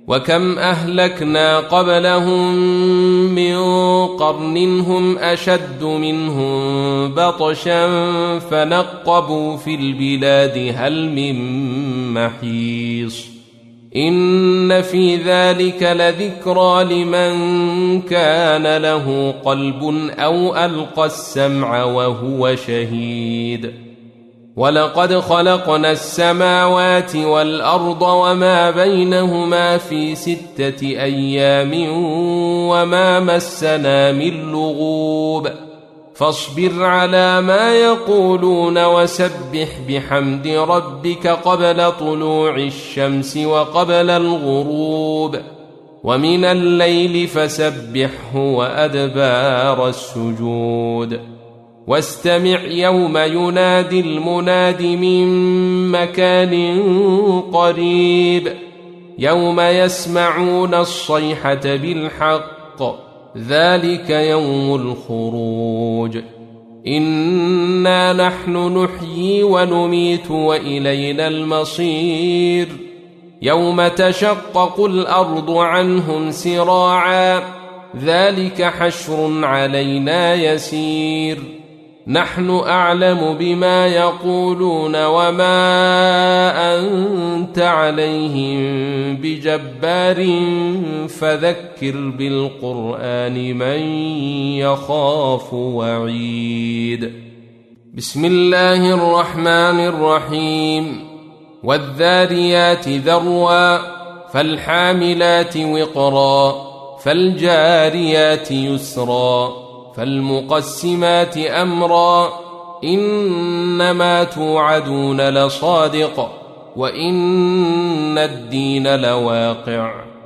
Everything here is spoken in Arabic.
وكم أهلكنا قبلهم من قرن هم أشد منهم بطشا فنقبوا في البلاد هل من محيص إن في ذلك لذكرى لمن كان له قلب أو ألقى السمع وهو شهيد ولقد خلقنا السماوات والأرض وما بينهما في 6 أيام وما مسنا من لغوب فاصبر على ما يقولون وسبح بحمد ربك قبل طلوع الشمس وقبل الغروب ومن الليل فسبحه وأدبار السجود واستمع يوم ينادي المناد من مكان قريب يوم يسمعون الصيحة بالحق ذلك يوم الخروج إنا نحن نحيي ونميت وإلينا المصير يوم تشقق الأرض عنهم سراعا ذلك حشر علينا يسير نحن أعلم بما يقولون وما أنت عليهم بجبار فذكر بالقرآن من يخاف وعيد بسم الله الرحمن الرحيم والذاريات ذروا فالحاملات وقرا فالجاريات يسرا فالمقسمات أمرا إنما توعدون لصادق وإن الدين لواقع